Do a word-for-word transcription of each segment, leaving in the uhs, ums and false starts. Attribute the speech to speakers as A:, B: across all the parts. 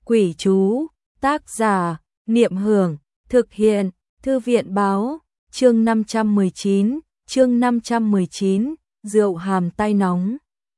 A: Quỷ chú, tác giả, Niệm Hưởng, thực hiện, Thư viện báo, chương năm trăm mười chín, chương năm trăm mười chín, rượu hàm tay nóng.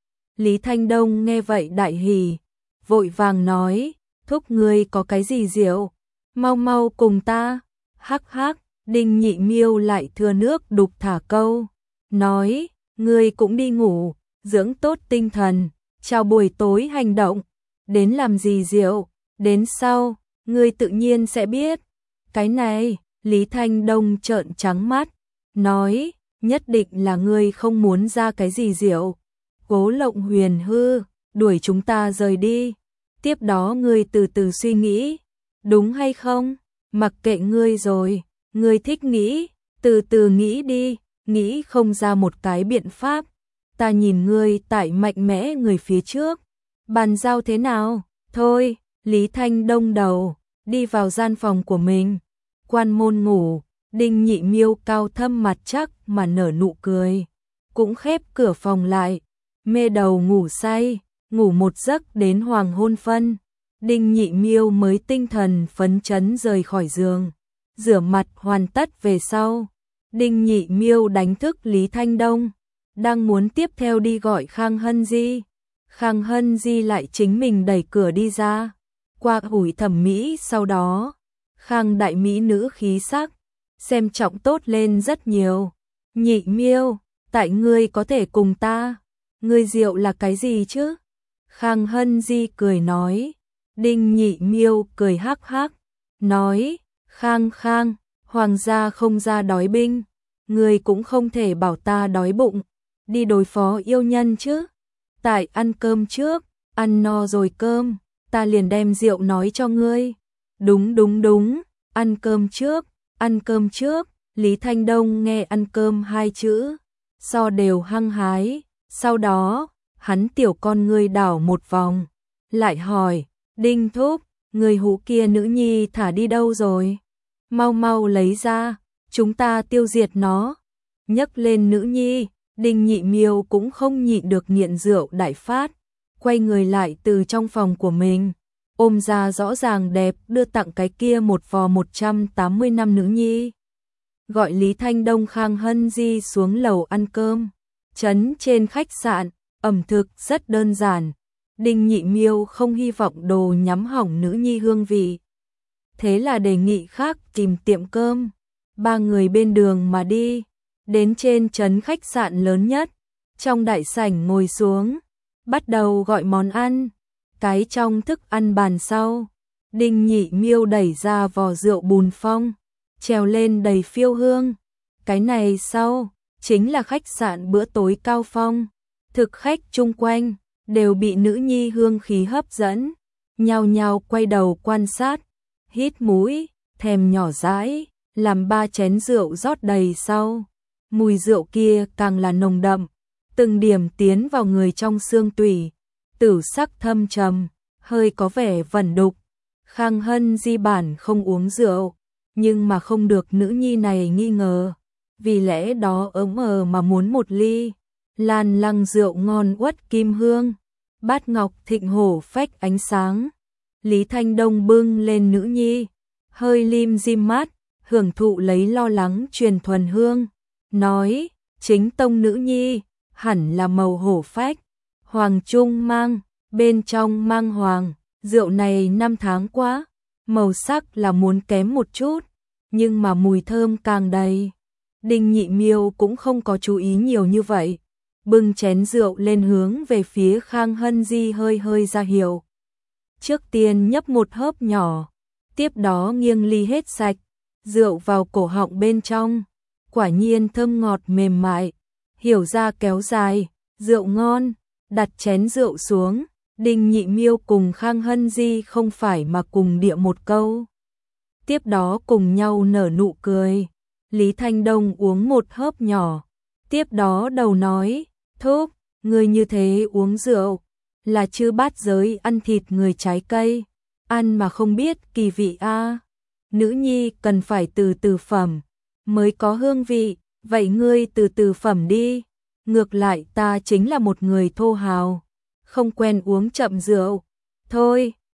A: Lý Thanh Đông nghe vậy đại hỉ, vội vàng nói, thúc ngươi có cái gì rượu, mau mau cùng ta, hắc hắc. Đinh Nhị Miêu lại thừa nước đục thả câu, nói, ngươi cũng đi ngủ, dưỡng tốt tinh thần, chào buổi tối hành động, đến làm gì rượu, đến sau, ngươi tự nhiên sẽ biết. Cái này, Lý Thanh Đông trợn trắng mắt, nói, nhất định là ngươi không muốn ra cái gì rượu, cố lộng huyền hư, đuổi chúng ta rời đi, tiếp đó ngươi từ từ suy nghĩ, đúng hay không, mặc kệ ngươi rồi. Ngươi thích nghĩ, từ từ nghĩ đi, nghĩ không ra một cái biện pháp. Ta nhìn ngươi tại mạnh mẽ người phía trước. Bàn giao thế nào? Thôi, Lý Thanh Đông đầu, đi vào gian phòng của mình. Quan môn ngủ, Đinh Nhị Miêu cao thâm mặt chắc mà nở nụ cười. Cũng khép cửa phòng lại, mê đầu ngủ say, ngủ một giấc đến hoàng hôn phân. Đinh Nhị Miêu mới tinh thần phấn chấn rời khỏi giường. Rửa mặt hoàn tất về sau, Đinh Nhị Miêu đánh thức Lý Thanh Đông, đang muốn tiếp theo đi gọi Khang Hân Di. Khang Hân Di lại chính mình đẩy cửa đi ra, qua ủi thẩm mỹ sau đó, Khang đại mỹ nữ khí sắc, xem trọng tốt lên rất nhiều. Nhị Miêu, tại ngươi có thể cùng ta, ngươi rượu là cái gì chứ? Khang Hân Di cười nói, Đinh Nhị Miêu cười hắc hắc, nói, Khang Khang, hoàng gia không ra đói binh, người cũng không thể bảo ta đói bụng, đi đối phó yêu nhân chứ. Tại ăn cơm trước, ăn no rồi cơm, ta liền đem rượu nói cho ngươi. Đúng đúng đúng, ăn cơm trước, ăn cơm trước, Lý Thanh Đông nghe ăn cơm hai chữ, so đều hăng hái, sau đó, hắn tiểu con ngươi đảo một vòng, lại hỏi, Đinh Thúc, người hũ kia nữ nhi thả đi đâu rồi? Mau mau lấy ra, chúng ta tiêu diệt nó. Nhấc lên nữ nhi, Đinh Nhị Miêu cũng không nhịn được nghiện rượu đại phát, quay người lại từ trong phòng của mình, ôm ra rõ ràng đẹp đưa tặng cái kia một vò một trăm tám mươi năm nữ nhi. Gọi Lý Thanh Đông Khang Hân Di xuống lầu ăn cơm, trấn trên khách sạn, ẩm thực rất đơn giản. Đinh Nhị Miêu không hy vọng đồ nhắm hỏng nữ nhi hương vị. Thế là đề nghị khác tìm tiệm cơm, ba người bên đường mà đi, đến trên trấn khách sạn lớn nhất, trong đại sảnh ngồi xuống, bắt đầu gọi món ăn, cái trong thức ăn bàn sau, Đinh Nhị Miêu đẩy ra vò rượu Bùn Phong, trèo lên đầy phiêu hương, cái này sau, chính là khách sạn bữa tối cao phong, thực khách chung quanh, đều bị nữ nhi hương khí hấp dẫn, nhao nhao quay đầu quan sát, hít mũi, thèm nhỏ dãi, làm ba chén rượu rót đầy sau. Mùi rượu kia càng là nồng đậm, từng điểm tiến vào người trong xương tủy, tử sắc thâm trầm, hơi có vẻ vẩn đục. Khang Hân Di bản không uống rượu, nhưng mà không được nữ nhi này nghi ngờ, vì lẽ đó ấm ờ mà muốn một ly. Lan lăng rượu ngon uất kim hương, bát ngọc thịnh hổ phách ánh sáng. Lý Thanh Đông bưng lên nữ nhi, hơi lim dim mát, hưởng thụ lấy lo lắng truyền thuần hương, nói, chính tông nữ nhi, hẳn là màu hổ phách, hoàng trung mang, bên trong mang hoàng, rượu này năm tháng quá, màu sắc là muốn kém một chút, nhưng mà mùi thơm càng đầy. Đinh Nhị Miêu cũng không có chú ý nhiều như vậy, bưng chén rượu lên hướng về phía Khang Hân Di hơi hơi ra hiệu. Trước tiên nhấp một hớp nhỏ, tiếp đó nghiêng ly hết sạch, rượu vào cổ họng bên trong, quả nhiên thơm ngọt mềm mại, hiểu ra kéo dài, rượu ngon, đặt chén rượu xuống, Đinh Nhị Miêu cùng Khang Hân Di không phải mà cùng địa một câu. Tiếp đó cùng nhau nở nụ cười, Lý Thanh Đông uống một hớp nhỏ, tiếp đó đầu nói, thúc, người như thế uống rượu, là chư bát giới ăn thịt người trái cây, ăn mà không biết kỳ vị a. Nữ nhi cần phải từ từ phẩm, mới có hương vị, vậy ngươi từ từ phẩm đi, ngược lại ta chính là một người thô hào, không quen uống chậm rượu. Thôi,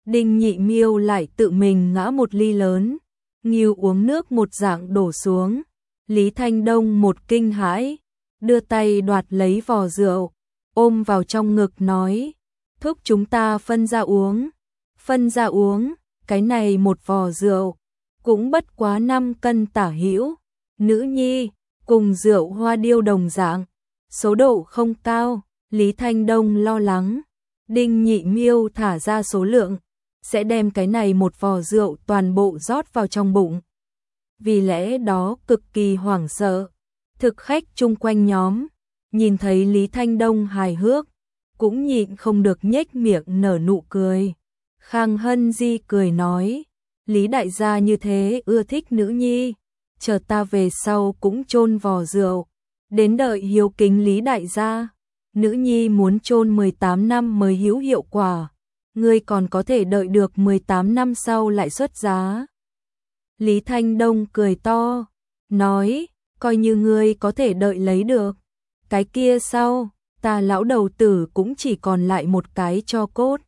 A: Đinh Nhị Miêu lại tự mình ngã một ly lớn, nghiêu uống nước một dạng đổ xuống. Lý Thanh Đông một kinh hãi, đưa tay đoạt lấy vò rượu, ôm vào trong ngực nói, thúc chúng ta phân ra uống, phân ra uống, cái này một vò rượu, cũng bất quá năm cân tả hữu, nữ nhi, cùng rượu hoa điêu đồng dạng, số độ không cao. Lý Thanh Đông lo lắng, Đinh Nhị Miêu thả ra số lượng, sẽ đem cái này một vò rượu toàn bộ rót vào trong bụng. Vì lẽ đó cực kỳ hoảng sợ. Thực khách chung quanh nhóm, nhìn thấy Lý Thanh Đông hài hước, cũng nhịn không được nhếch miệng nở nụ cười. Khang Hân Di cười nói, Lý đại gia như thế ưa thích nữ nhi, chờ ta về sau cũng chôn vò rượu, đến đợi hiếu kính Lý đại gia. Nữ nhi muốn chôn mười tám năm mới hữu hiệu quả, ngươi còn có thể đợi được mười tám năm sau lại xuất giá. Lý Thanh Đông cười to, nói, coi như ngươi có thể đợi lấy được. Cái kia sau, ta lão đầu tử cũng chỉ còn lại một cái tro cốt.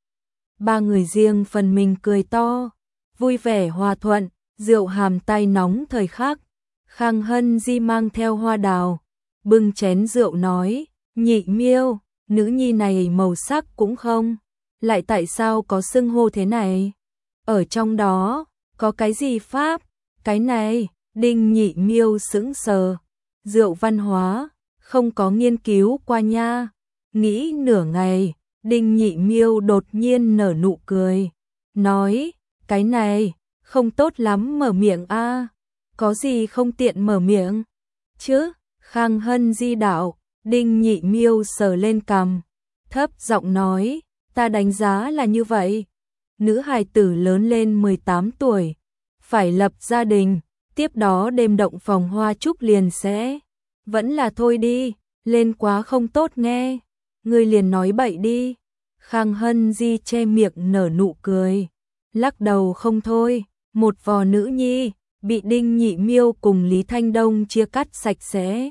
A: Ba người riêng phần mình cười to, vui vẻ hòa thuận, rượu hàm tay nóng thời khắc. Khang Hân Di mang theo hoa đào, bưng chén rượu nói, Nhị Miêu, nữ nhi này màu sắc cũng không, lại tại sao có xưng hô thế này? Ở trong đó, có cái gì pháp? Cái này, Đinh Nhị Miêu sững sờ, rượu văn hóa, không có nghiên cứu qua nha. Nghĩ nửa ngày, Đinh Nhị Miêu đột nhiên nở nụ cười, nói, cái này, không tốt lắm mở miệng a, có gì không tiện mở miệng, chứ? Khang Hân Di đạo, Đinh Nhị Miêu sờ lên cằm, thấp giọng nói, ta đánh giá là như vậy. Nữ hài tử lớn lên mười tám tuổi, phải lập gia đình, tiếp đó đêm động phòng hoa trúc liền sẽ, vẫn là thôi đi, lên quá không tốt nghe, ngươi liền nói bậy đi. Khang Hân Di che miệng nở nụ cười, lắc đầu không thôi, một vò nữ nhi, bị Đinh Nhị Miêu cùng Lý Thanh Đông chia cắt sạch sẽ.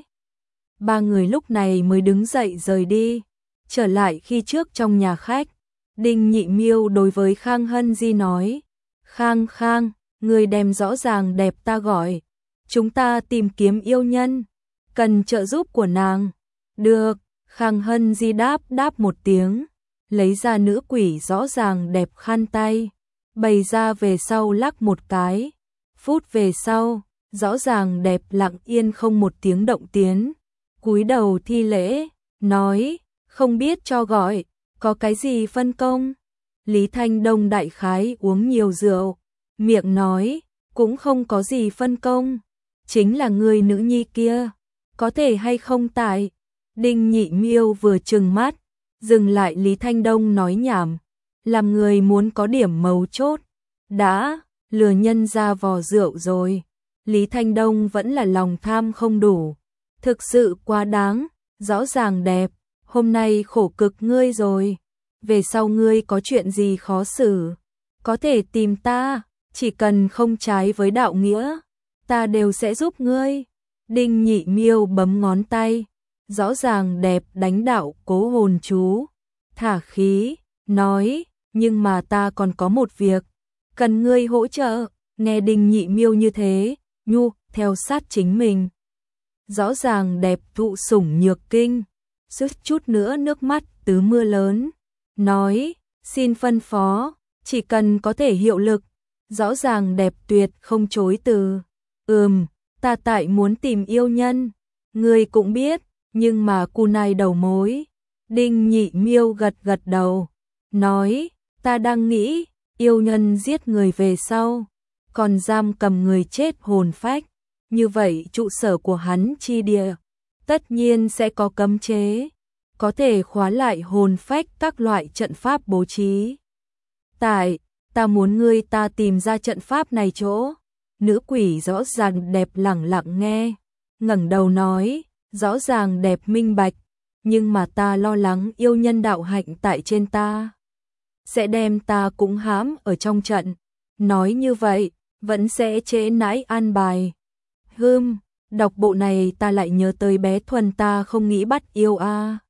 A: Ba người lúc này mới đứng dậy rời đi, trở lại khi trước trong nhà khách. Đinh Nhị Miêu đối với Khang Hân Di nói, Khang Khang, người đem rõ ràng đẹp ta gọi, chúng ta tìm kiếm yêu nhân, cần trợ giúp của nàng. Được, Khang Hân Di đáp đáp một tiếng, lấy ra nữ quỷ rõ ràng đẹp khăn tay, bày ra về sau lắc một cái, phút về sau, rõ ràng đẹp lặng yên không một tiếng động tiến, cúi đầu thi lễ, nói, không biết cho gọi, có cái gì phân công? Lý Thanh Đông đại khái uống nhiều rượu, miệng nói, cũng không có gì phân công, chính là người nữ nhi kia, có thể hay không tại. Đinh Nhị Miêu vừa trừng mắt, dừng lại Lý Thanh Đông nói nhảm, làm người muốn có điểm mấu chốt, đã, lừa nhân ra vò rượu rồi. Lý Thanh Đông vẫn là lòng tham không đủ, thực sự quá đáng, rõ ràng đẹp, hôm nay khổ cực ngươi rồi, về sau ngươi có chuyện gì khó xử, có thể tìm ta, chỉ cần không trái với đạo nghĩa, ta đều sẽ giúp ngươi. Đinh Nhị Miêu bấm ngón tay, rõ ràng đẹp đánh đạo cố hồn chú, thả khí, nói, nhưng mà ta còn có một việc, cần ngươi hỗ trợ. Nghe Đinh Nhị Miêu như thế, nhu, theo sát chính mình. Rõ ràng đẹp thụ sủng nhược kinh, suýt chút nữa nước mắt tứ mưa lớn, nói, xin phân phó, chỉ cần có thể hiệu lực, rõ ràng đẹp tuyệt không chối từ. Ừm, ta tại muốn tìm yêu nhân, người cũng biết, nhưng mà cu này đầu mối. Đinh Nhị Miêu gật gật đầu, nói, ta đang nghĩ, yêu nhân giết người về sau, còn giam cầm người chết hồn phách, như vậy trụ sở của hắn chi địa, tất nhiên sẽ có cấm chế, có thể khóa lại hồn phách các loại trận pháp bố trí. Tại, ta muốn ngươi ta tìm ra trận pháp này chỗ. Nữ quỷ rõ ràng đẹp lẳng lặng nghe, ngẩng đầu nói, rõ ràng đẹp minh bạch, nhưng mà ta lo lắng yêu nhân đạo hạnh tại trên ta, sẽ đem ta cũng hãm ở trong trận. Nói như vậy, vẫn sẽ trễ nãi an bài. Hừm, đọc bộ này ta lại nhớ tới bé Thuần ta không nghĩ bắt yêu a.